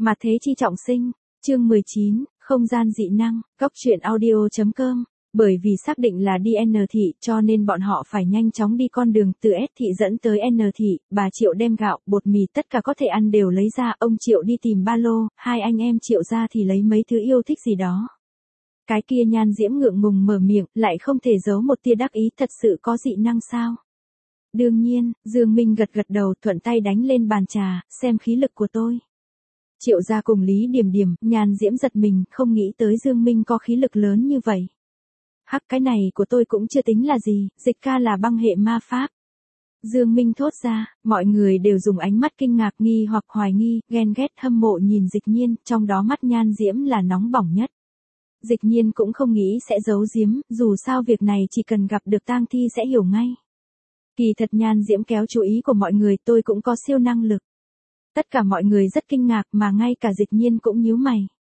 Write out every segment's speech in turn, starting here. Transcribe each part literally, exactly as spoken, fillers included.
Mà thế chi trọng sinh, chương mười chín, không gian dị năng, góc truyện audio chấm com. Bởi vì xác định là đi N thị cho nên bọn họ phải nhanh chóng đi con đường từ S thị dẫn tới N thị, bà Triệu đem gạo, bột mì tất cả có thể ăn đều lấy ra, ông Triệu đi tìm ba lô, hai anh em Triệu ra thì lấy mấy thứ yêu thích gì đó. Cái kia Nhan Diễm ngượng ngùng mở miệng, lại không thể giấu một tia đắc ý, thật sự có dị năng sao? Đương nhiên, Dương Minh gật gật đầu, thuận tay đánh lên bàn trà, xem khí lực của tôi. Triệu ra cùng Lý Điềm Điềm, Nhan Diễm giật mình, không nghĩ tới Dương Minh có khí lực lớn như vậy. Hắc, cái này của tôi cũng chưa tính là gì, Dịch ca là băng hệ ma pháp. Dương Minh thốt ra, mọi người đều dùng ánh mắt kinh ngạc, nghi hoặc hoài nghi, ghen ghét, hâm mộ nhìn Dịch Nhiên, trong đó mắt Nhan Diễm là nóng bỏng nhất. Dịch Nhiên cũng không nghĩ sẽ giấu giếm, dù sao việc này chỉ cần gặp được tang thi sẽ hiểu ngay. Kỳ thật Nhan Diễm kéo chú ý của mọi người, tôi cũng có siêu năng lực. Tất cả mọi người rất kinh ngạc, mà ngay cả Dịch Nhiên cũng nhíu mày.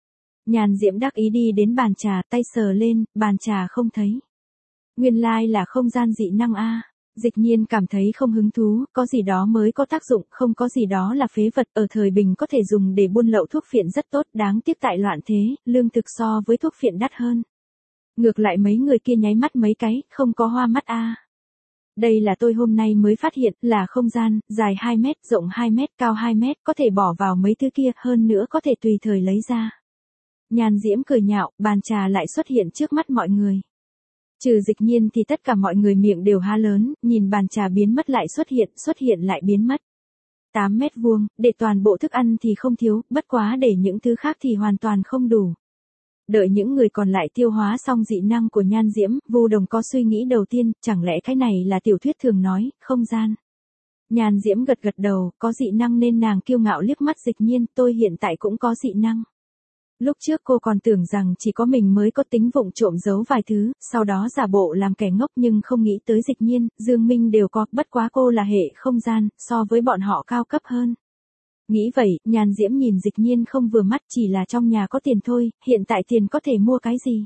Nhan Diễm đắc ý đi đến bàn trà, tay sờ lên, bàn trà không thấy. Nguyên lai là không gian dị năng a. Dịch Nhiên cảm thấy không hứng thú, có gì đó mới có tác dụng, không có gì đó là phế vật, ở thời bình có thể dùng để buôn lậu thuốc phiện rất tốt, đáng tiếc tại loạn thế, lương thực so với thuốc phiện đắt hơn. Ngược lại mấy người kia nháy mắt mấy cái, không có hoa mắt a. Đây là tôi hôm nay mới phát hiện, là không gian, dài hai mét, rộng hai mét, cao hai mét, có thể bỏ vào mấy thứ kia, hơn nữa có thể tùy thời lấy ra. Nhan Diễm cười nhạo, bàn trà lại xuất hiện trước mắt mọi người. Trừ Dịch Nhiên thì tất cả mọi người miệng đều há lớn, nhìn bàn trà biến mất lại xuất hiện, xuất hiện lại biến mất. tám mét vuông, để toàn bộ thức ăn thì không thiếu, bất quá để những thứ khác thì hoàn toàn không đủ. Đợi những người còn lại tiêu hóa xong dị năng của Nhan Diễm, Vu Đồng có suy nghĩ đầu tiên, chẳng lẽ cái này là tiểu thuyết thường nói, không gian. Nhan Diễm gật gật đầu, có dị năng nên nàng kiêu ngạo liếc mắt Dịch Nhiên, tôi hiện tại cũng có dị năng. Lúc trước cô còn tưởng rằng chỉ có mình mới có tính vụng trộm giấu vài thứ, sau đó giả bộ làm kẻ ngốc, nhưng không nghĩ tới Dịch Nhiên, Dương Minh đều có, bất quá cô là hệ không gian, so với bọn họ cao cấp hơn. Nghĩ vậy, Nhan Diễm nhìn Dịch Nhiên không vừa mắt, chỉ là trong nhà có tiền thôi, hiện tại tiền có thể mua cái gì.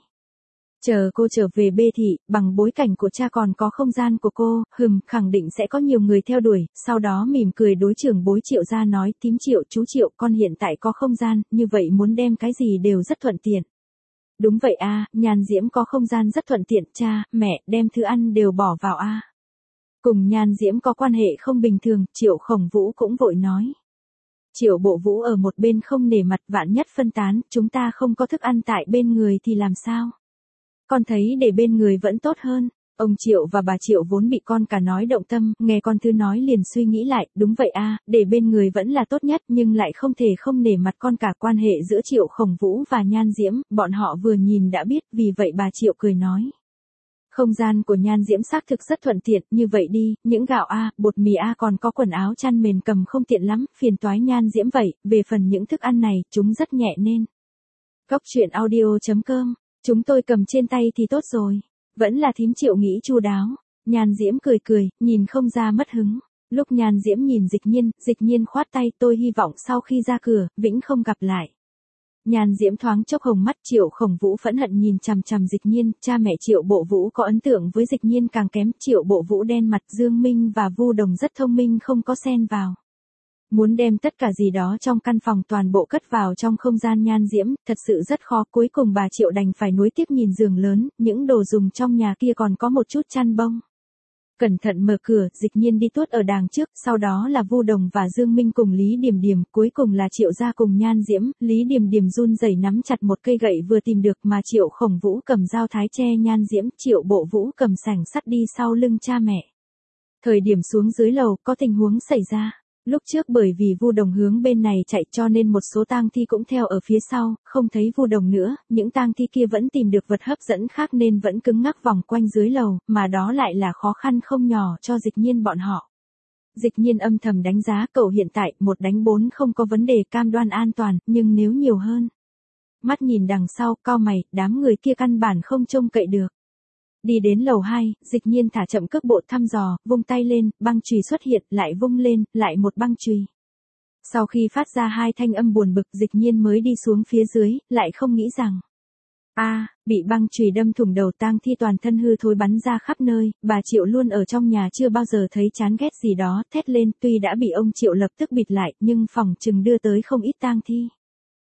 Chờ cô trở về B thị, bằng bối cảnh của cha còn có không gian của cô, hừm, khẳng định sẽ có nhiều người theo đuổi, sau đó mỉm cười đối trưởng bối Triệu ra nói, tím Triệu, chú Triệu, con hiện tại có không gian, như vậy muốn đem cái gì đều rất thuận tiện. Đúng vậy a, Nhan Diễm có không gian rất thuận tiện, cha, mẹ, đem thứ ăn đều bỏ vào a. Cùng Nhan Diễm có quan hệ không bình thường, Triệu Khổng Vũ cũng vội nói. Triệu Bộ Vũ ở một bên không nể mặt, vạn nhất phân tán, chúng ta không có thức ăn tại bên người thì làm sao? Con thấy để bên người vẫn tốt hơn. Ông Triệu và bà Triệu vốn bị con cả nói động tâm, nghe con thứ nói liền suy nghĩ lại, đúng vậy a, để bên người vẫn là tốt nhất, nhưng lại không thể không nể mặt con cả. Quan hệ giữa Triệu Khổng Vũ và Nhan Diễm, bọn họ vừa nhìn đã biết, vì vậy bà Triệu cười nói. Không gian của Nhan Diễm xác thực rất thuận tiện, như vậy đi, những gạo a, bột mì a còn có quần áo chăn mền cầm không tiện lắm, phiền toái Nhan Diễm vậy, về phần những thức ăn này, chúng rất nhẹ nên. Góc truyện audio chấm com. Chúng tôi cầm trên tay thì tốt rồi. Vẫn là thím Triệu nghĩ chu đáo. Nhan Diễm cười cười, nhìn không ra mất hứng. Lúc Nhan Diễm nhìn Dịch Nhiên, Dịch Nhiên khoát tay, tôi hy vọng sau khi ra cửa, vĩnh không gặp lại. Nhan Diễm thoáng chốc hồng mắt. Triệu Khổng Vũ phẫn hận nhìn chằm chằm Dịch Nhiên, cha mẹ Triệu Bộ Vũ có ấn tượng với Dịch Nhiên càng kém. Triệu Bộ Vũ đen mặt, Dương Minh và Vu Đồng rất thông minh không có xen vào. Muốn đem tất cả gì đó trong căn phòng toàn bộ cất vào trong không gian Nhan Diễm, thật sự rất khó, cuối cùng bà Triệu đành phải nối tiếp nhìn giường lớn, những đồ dùng trong nhà kia còn có một chút chăn bông. Cẩn thận mở cửa, Dịch Nhiên đi tuốt ở đàng trước, sau đó là Vu Đồng và Dương Minh cùng Lý Điềm Điềm, cuối cùng là Triệu gia cùng Nhan Diễm. Lý Điềm Điềm run rẩy nắm chặt một cây gậy vừa tìm được, mà Triệu Khổng Vũ cầm dao thái che Nhan Diễm, Triệu Bộ Vũ cầm sảnh sắt đi sau lưng cha mẹ. Thời điểm xuống dưới lầu, có tình huống xảy ra. Lúc trước bởi vì Vu Đồng hướng bên này chạy cho nên một số tang thi cũng theo ở phía sau, không thấy Vu Đồng nữa, những tang thi kia vẫn tìm được vật hấp dẫn khác nên vẫn cứng ngắc vòng quanh dưới lầu, mà đó lại là khó khăn không nhỏ cho Dịch Nhiên bọn họ. Dịch Nhiên âm thầm đánh giá cậu hiện tại, một đánh bốn không có vấn đề, cam đoan an toàn, nhưng nếu nhiều hơn. Mắt nhìn đằng sau, cau mày, đám người kia căn bản không trông cậy được. Đi đến lầu hai, Dịch Nhiên thả chậm cước bộ thăm dò, vung tay lên, băng chùy xuất hiện, lại vung lên, lại một băng chùy. Sau khi phát ra hai thanh âm buồn bực, Dịch Nhiên mới đi xuống phía dưới, lại không nghĩ rằng. A, à, bị băng chùy đâm thủng đầu, tang thi toàn thân hư thối bắn ra khắp nơi, bà Triệu luôn ở trong nhà chưa bao giờ thấy chán ghét gì đó, thét lên, tuy đã bị ông Triệu lập tức bịt lại, nhưng phòng chừng đưa tới không ít tang thi.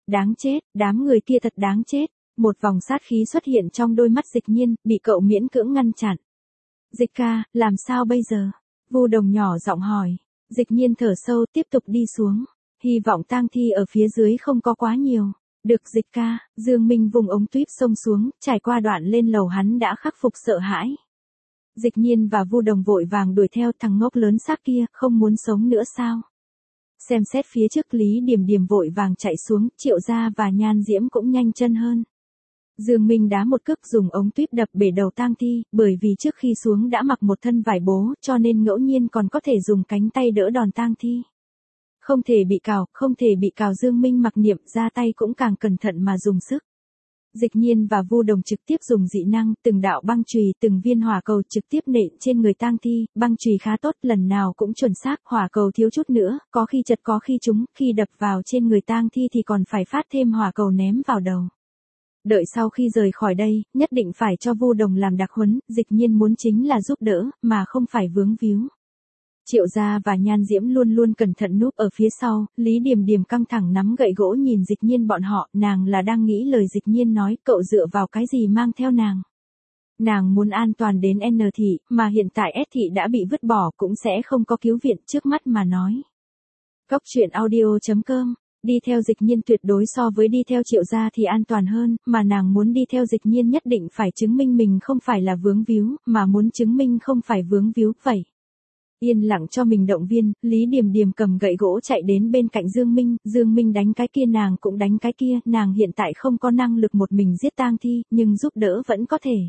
đáng chết, đám người kia thật đáng chết. Một vòng sát khí xuất hiện trong đôi mắt Dịch Nhiên, bị cậu miễn cưỡng ngăn chặn. Dịch ca, làm sao bây giờ? Vu Đồng nhỏ giọng hỏi. Dịch Nhiên thở sâu tiếp tục đi xuống. Hy vọng tang thi ở phía dưới không có quá nhiều. Được Dịch ca, Dương Minh vùng ống tuyếp xông xuống, trải qua đoạn lên lầu hắn đã khắc phục sợ hãi. Dịch Nhiên và Vu Đồng vội vàng đuổi theo thằng ngốc lớn xác kia, không muốn sống nữa sao? Xem xét phía trước Lý Điềm Điềm vội vàng chạy xuống, Triệu Gia và Nhan Diễm cũng nhanh chân hơn. Dương Minh đá một cước dùng ống tuyếp đập bể đầu tang thi, bởi vì trước khi xuống đã mặc một thân vải bố, cho nên ngẫu nhiên còn có thể dùng cánh tay đỡ đòn tang thi. Không thể bị cào, không thể bị cào Dương Minh mặc niệm ra tay cũng càng cẩn thận mà dùng sức. Dịch Nhiên và Vu Đồng trực tiếp dùng dị năng, từng đạo băng chùy, từng viên hỏa cầu trực tiếp nện trên người tang thi, băng chùy khá tốt, lần nào cũng chuẩn xác, hỏa cầu thiếu chút nữa, có khi chật có khi trúng, khi đập vào trên người tang thi thì còn phải phát thêm hỏa cầu ném vào đầu. Đợi sau khi rời khỏi đây, nhất định phải cho Vu Đồng làm đặc huấn, Dịch Nhiên muốn chính là giúp đỡ, mà không phải vướng víu. Triệu Gia và Nhan Diễm luôn luôn cẩn thận núp ở phía sau, Lý Điềm Điềm căng thẳng nắm gậy gỗ nhìn Dịch Nhiên bọn họ, nàng là đang nghĩ lời Dịch Nhiên nói, cậu dựa vào cái gì mang theo nàng. Nàng muốn an toàn đến N thị, mà hiện tại S thị đã bị vứt bỏ cũng sẽ không có cứu viện trước mắt mà nói. Cốc truyện audio chấm com Đi theo Dịch Nhiên tuyệt đối so với đi theo Triệu Gia thì an toàn hơn, mà nàng muốn đi theo Dịch Nhiên nhất định phải chứng minh mình không phải là vướng víu, mà muốn chứng minh không phải vướng víu, vậy. Yên lặng cho mình động viên, Lý Điềm Điềm cầm gậy gỗ chạy đến bên cạnh Dương Minh, Dương Minh đánh cái kia nàng cũng đánh cái kia, nàng hiện tại không có năng lực một mình giết tang thi, nhưng giúp đỡ vẫn có thể.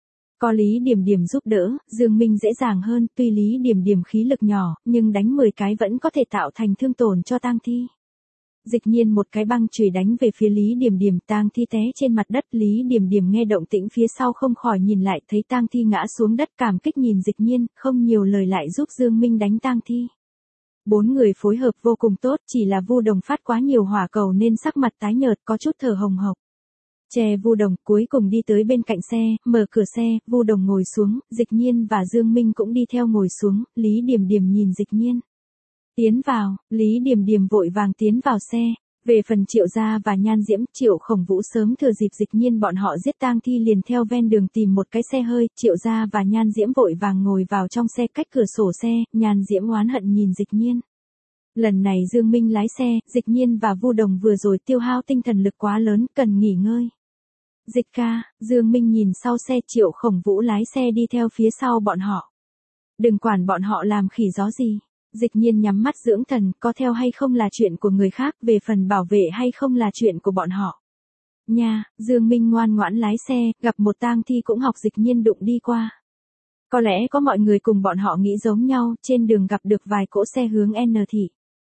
Có Lý Điềm Điềm giúp đỡ, Dương Minh dễ dàng hơn, tuy Lý Điềm Điềm khí lực nhỏ, nhưng đánh mười cái vẫn có thể tạo thành thương tổn cho tang thi. Dịch Nhiên một cái băng chùy đánh về phía Lý Điềm Điềm, tang thi té trên mặt đất, Lý Điềm Điềm nghe động tĩnh phía sau không khỏi nhìn lại, thấy tang thi ngã xuống đất, cảm kích nhìn Dịch Nhiên, không nhiều lời lại giúp Dương Minh đánh tang thi. Bốn người phối hợp vô cùng tốt, chỉ là Vu Đồng phát quá nhiều hỏa cầu nên sắc mặt tái nhợt, có chút thở hồng hộc. Che Vu Đồng, cuối cùng đi tới bên cạnh xe, mở cửa xe, Vu Đồng ngồi xuống, Dịch Nhiên và Dương Minh cũng đi theo ngồi xuống, Lý Điềm Điềm nhìn Dịch Nhiên. Tiến vào, Lý Điềm Điềm vội vàng tiến vào xe. Về phần Triệu Gia và Nhan Diễm, Triệu Khổng Vũ sớm thừa dịp Dịch Nhiên bọn họ giết tang thi liền theo ven đường tìm một cái xe hơi, Triệu Gia và Nhan Diễm vội vàng ngồi vào trong xe cách cửa sổ xe, Nhan Diễm oán hận nhìn Dịch Nhiên. Lần này Dương Minh lái xe, Dịch Nhiên và Vu Đồng vừa rồi tiêu hao tinh thần lực quá lớn, cần nghỉ ngơi. Dịch ca, Dương Minh nhìn sau xe, Triệu Khổng Vũ lái xe đi theo phía sau bọn họ. Đừng quản bọn họ làm khỉ gió gì. Dịch Nhiên nhắm mắt dưỡng thần, có theo hay không là chuyện của người khác, về phần bảo vệ hay không là chuyện của bọn họ. Nha, Dương Minh ngoan ngoãn lái xe, gặp một tang thi cũng học Dịch Nhiên đụng đi qua. Có lẽ có mọi người cùng bọn họ nghĩ giống nhau, trên đường gặp được vài cỗ xe hướng N thị.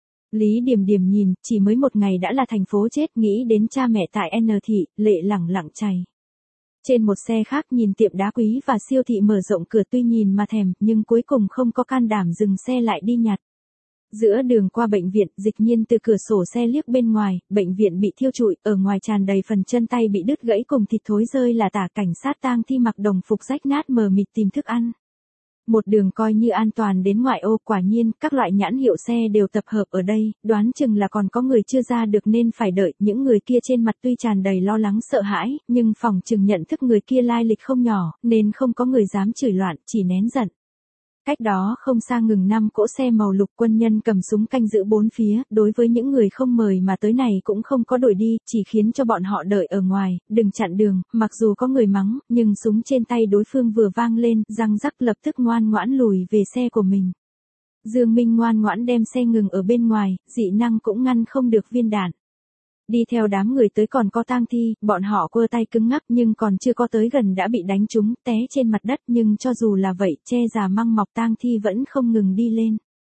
Lý Điềm Điềm nhìn, chỉ mới một ngày đã là thành phố chết, nghĩ đến cha mẹ tại N thị, lệ lẳng lặng chảy. Trên một xe khác nhìn tiệm đá quý và siêu thị mở rộng cửa, tuy nhìn mà thèm, nhưng cuối cùng không có can đảm dừng xe lại đi nhặt. Giữa đường qua bệnh viện, Dịch Nhiên từ cửa sổ xe liếc bên ngoài, bệnh viện bị thiêu trụi, ở ngoài tràn đầy phần chân tay bị đứt gãy cùng thịt thối rơi là tả, cảnh sát tang thi mặc đồng phục rách nát mờ mịt tìm thức ăn. Một đường coi như an toàn đến ngoại ô, quả nhiên, các loại nhãn hiệu xe đều tập hợp ở đây, đoán chừng là còn có người chưa ra được nên phải đợi, những người kia trên mặt tuy tràn đầy lo lắng sợ hãi, nhưng phỏng chừng nhận thức người kia lai lịch không nhỏ, nên không có người dám chửi loạn, chỉ nén giận. Cách đó không xa ngừng năm cỗ xe màu lục, quân nhân cầm súng canh giữ bốn phía, đối với những người không mời mà tới này cũng không có đuổi đi, chỉ khiến cho bọn họ đợi ở ngoài, đừng chặn đường, mặc dù có người mắng, nhưng súng trên tay đối phương vừa vang lên, răng rắc lập tức ngoan ngoãn lùi về xe của mình. Dương Minh ngoan ngoãn đem xe ngừng ở bên ngoài, dị năng cũng ngăn không được viên đạn. Đi theo đám người tới còn có tang thi, bọn họ quơ tay cứng ngắc nhưng còn chưa có tới gần đã bị đánh trúng, té trên mặt đất, nhưng cho dù là vậy, che già măng mọc tang thi vẫn không ngừng đi lên.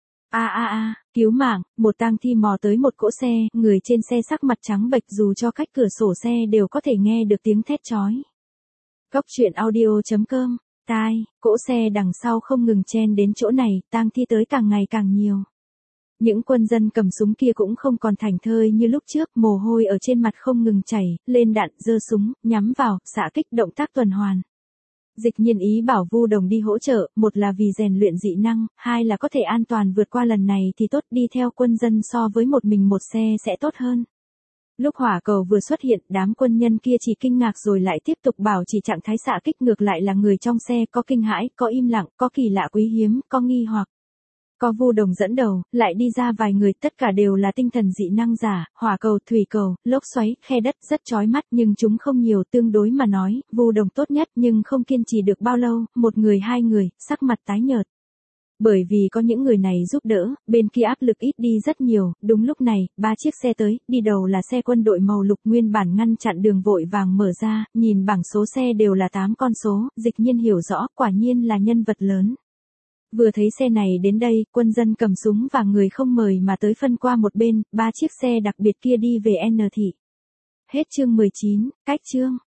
A a a, cứu mạng, một tang thi mò tới một cỗ xe, người trên xe sắc mặt trắng bệch, dù cho cách cửa sổ xe đều có thể nghe được tiếng thét chói. Cốc truyện audio chấm com, tai, cỗ xe đằng sau không ngừng chen đến chỗ này, tang thi tới càng ngày càng nhiều. Những quân dân cầm súng kia cũng không còn thảnh thơi như lúc trước, mồ hôi ở trên mặt không ngừng chảy, lên đạn, giơ súng, nhắm vào, xạ kích, động tác tuần hoàn. Dịch Nhiên ý bảo Vu Đồng đi hỗ trợ, một là vì rèn luyện dị năng, hai là có thể an toàn vượt qua lần này thì tốt, đi theo quân dân so với một mình một xe sẽ tốt hơn. Lúc hỏa cầu vừa xuất hiện, đám quân nhân kia chỉ kinh ngạc rồi lại tiếp tục bảo chỉ trạng thái xạ kích, ngược lại là người trong xe có kinh hãi, có im lặng, có kỳ lạ quý hiếm, có nghi hoặc. Có Vu Đồng dẫn đầu, lại đi ra vài người, tất cả đều là tinh thần dị năng giả, hỏa cầu, thủy cầu, lốc xoáy, khe đất, rất chói mắt nhưng chúng không nhiều, tương đối mà nói, Vu Đồng tốt nhất nhưng không kiên trì được bao lâu, một người hai người, sắc mặt tái nhợt. Bởi vì có những người này giúp đỡ, bên kia áp lực ít đi rất nhiều, đúng lúc này, ba chiếc xe tới, đi đầu là xe quân đội màu lục nguyên bản ngăn chặn đường vội vàng mở ra, nhìn bảng số xe đều là tám con số, Dịch Nhiên hiểu rõ, quả nhiên là nhân vật lớn. Vừa thấy xe này đến đây, quân dân cầm súng và người không mời mà tới phân qua một bên, ba chiếc xe đặc biệt kia đi về N thị. Hết chương mười chín, cách chương.